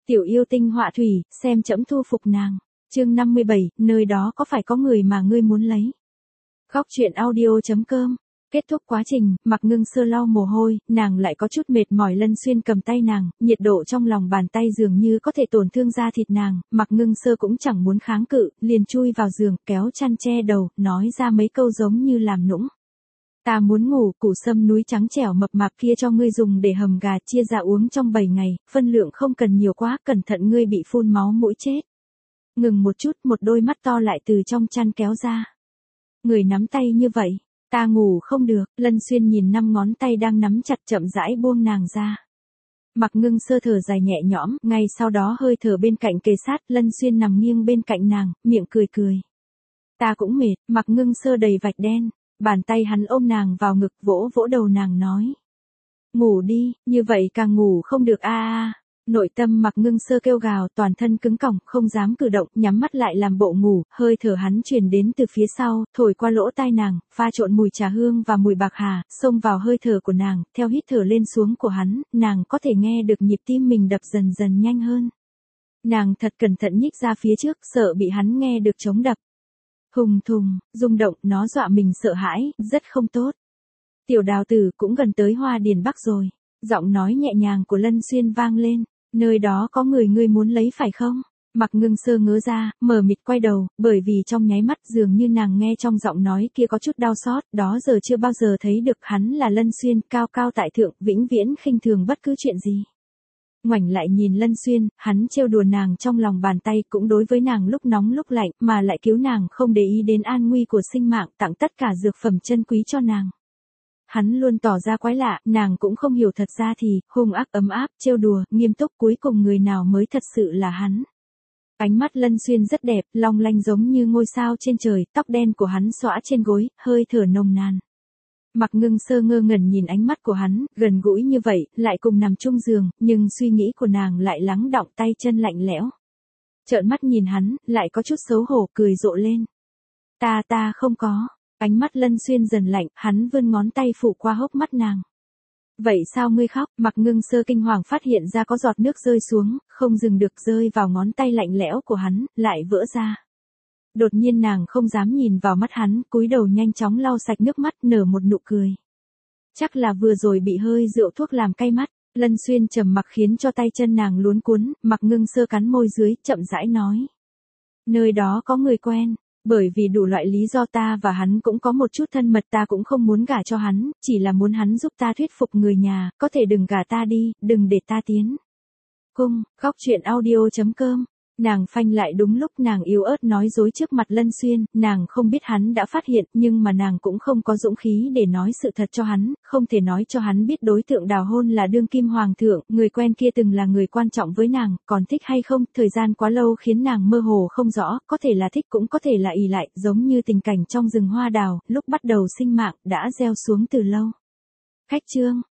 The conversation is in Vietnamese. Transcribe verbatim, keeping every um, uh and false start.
Tiểu yêu tinh họa thủy, xem trẫm thu phục nàng. Chương năm mươi bảy, nơi đó có phải có người mà ngươi muốn lấy. Góc truyện audio chấm com. Kết thúc quá trình, Mạc Ngưng Sơ lau mồ hôi, nàng lại có chút mệt mỏi. Lân Xuyên cầm tay nàng, nhiệt độ trong lòng bàn tay dường như có thể tổn thương da thịt nàng, Mạc Ngưng Sơ cũng chẳng muốn kháng cự, liền chui vào giường, kéo chăn che đầu, nói ra mấy câu giống như làm nũng. Ta muốn ngủ, củ sâm núi trắng trẻo mập mạp kia cho ngươi dùng để hầm gà chia ra uống trong bảy ngày, phân lượng không cần nhiều quá, cẩn thận ngươi bị phun máu mũi chết. Ngừng một chút, một đôi mắt to lại từ trong chăn kéo ra. Người nắm tay như vậy, ta ngủ không được. Lân Xuyên nhìn năm ngón tay đang nắm chặt chậm rãi buông nàng ra. Mạc Ngưng Sơ thở dài nhẹ nhõm, ngay sau đó hơi thở bên cạnh kề sát, Lân Xuyên nằm nghiêng bên cạnh nàng, miệng cười cười. Ta cũng mệt. Mạc Ngưng Sơ đầy vạch đen, bàn tay hắn ôm nàng vào ngực, vỗ vỗ đầu nàng nói. Ngủ đi, như vậy càng ngủ không được a a. Nội tâm Mạc Ngưng Sơ kêu gào, toàn thân cứng cỏng, không dám cử động, nhắm mắt lại làm bộ ngủ, hơi thở hắn truyền đến từ phía sau, thổi qua lỗ tai nàng, pha trộn mùi trà hương và mùi bạc hà, xông vào hơi thở của nàng, theo hít thở lên xuống của hắn, nàng có thể nghe được nhịp tim mình đập dần dần nhanh hơn. Nàng thật cẩn thận nhích ra phía trước, sợ bị hắn nghe được chống đập. Hùng thùng, rung động, nó dọa mình sợ hãi, rất không tốt. Tiểu Đào Tử cũng gần tới Hoa Điền Bắc rồi. Giọng nói nhẹ nhàng của Lân Xuyên vang lên. Nơi đó có người ngươi muốn lấy phải không? Mạc Ngưng Sơ ngớ ra, mờ mịt quay đầu, bởi vì trong nháy mắt dường như nàng nghe trong giọng nói kia có chút đau xót, đó giờ chưa bao giờ thấy được hắn là Lân Xuyên, cao cao tại thượng, vĩnh viễn khinh thường bất cứ chuyện gì. Ngoảnh lại nhìn Lân Xuyên, hắn trêu đùa nàng trong lòng bàn tay, cũng đối với nàng lúc nóng lúc lạnh, mà lại cứu nàng không để ý đến an nguy của sinh mạng, tặng tất cả dược phẩm chân quý cho nàng. Hắn luôn tỏ ra quái lạ, nàng cũng không hiểu thật ra thì, hung ác ấm áp, trêu đùa, nghiêm túc, cuối cùng người nào mới thật sự là hắn. Ánh mắt Lân Xuyên rất đẹp, long lanh giống như ngôi sao trên trời, tóc đen của hắn xõa trên gối, hơi thở nồng nàn. Mạc Ngưng Sơ ngơ ngẩn nhìn ánh mắt của hắn, gần gũi như vậy, lại cùng nằm chung giường, nhưng suy nghĩ của nàng lại lắng đọng, tay chân lạnh lẽo. Trợn mắt nhìn hắn, lại có chút xấu hổ, cười rộ lên. Ta ta không có. Ánh mắt Lân Xuyên dần lạnh, hắn vươn ngón tay phủ qua hốc mắt nàng. Vậy sao ngươi khóc? Mạc Ngưng Sơ kinh hoàng phát hiện ra có giọt nước rơi xuống, không dừng được, rơi vào ngón tay lạnh lẽo của hắn, lại vỡ ra. Đột nhiên nàng không dám nhìn vào mắt hắn, cúi đầu nhanh chóng lau sạch nước mắt, nở một nụ cười. Chắc là vừa rồi bị hơi rượu thuốc làm cay mắt. Lân Xuyên trầm mặc khiến cho tay chân nàng luống cuốn, Mạc Ngưng Sơ cắn môi dưới, chậm rãi nói. Nơi đó có người quen. Bởi vì đủ loại lý do ta và hắn cũng có một chút thân mật, ta cũng không muốn gả cho hắn, chỉ là muốn hắn giúp ta thuyết phục người nhà, có thể đừng gả ta đi, đừng để ta tiến cung. Góc truyện audio chấm com. Nàng phanh lại đúng lúc nàng yếu ớt nói dối trước mặt Lân Xuyên, nàng không biết hắn đã phát hiện, nhưng mà nàng cũng không có dũng khí để nói sự thật cho hắn, không thể nói cho hắn biết đối tượng đào hôn là đương kim hoàng thượng, người quen kia từng là người quan trọng với nàng, còn thích hay không, thời gian quá lâu khiến nàng mơ hồ không rõ, có thể là thích cũng có thể là ỷ lại, giống như tình cảnh trong rừng hoa đào, lúc bắt đầu sinh mạng, đã gieo xuống từ lâu. Khách chương.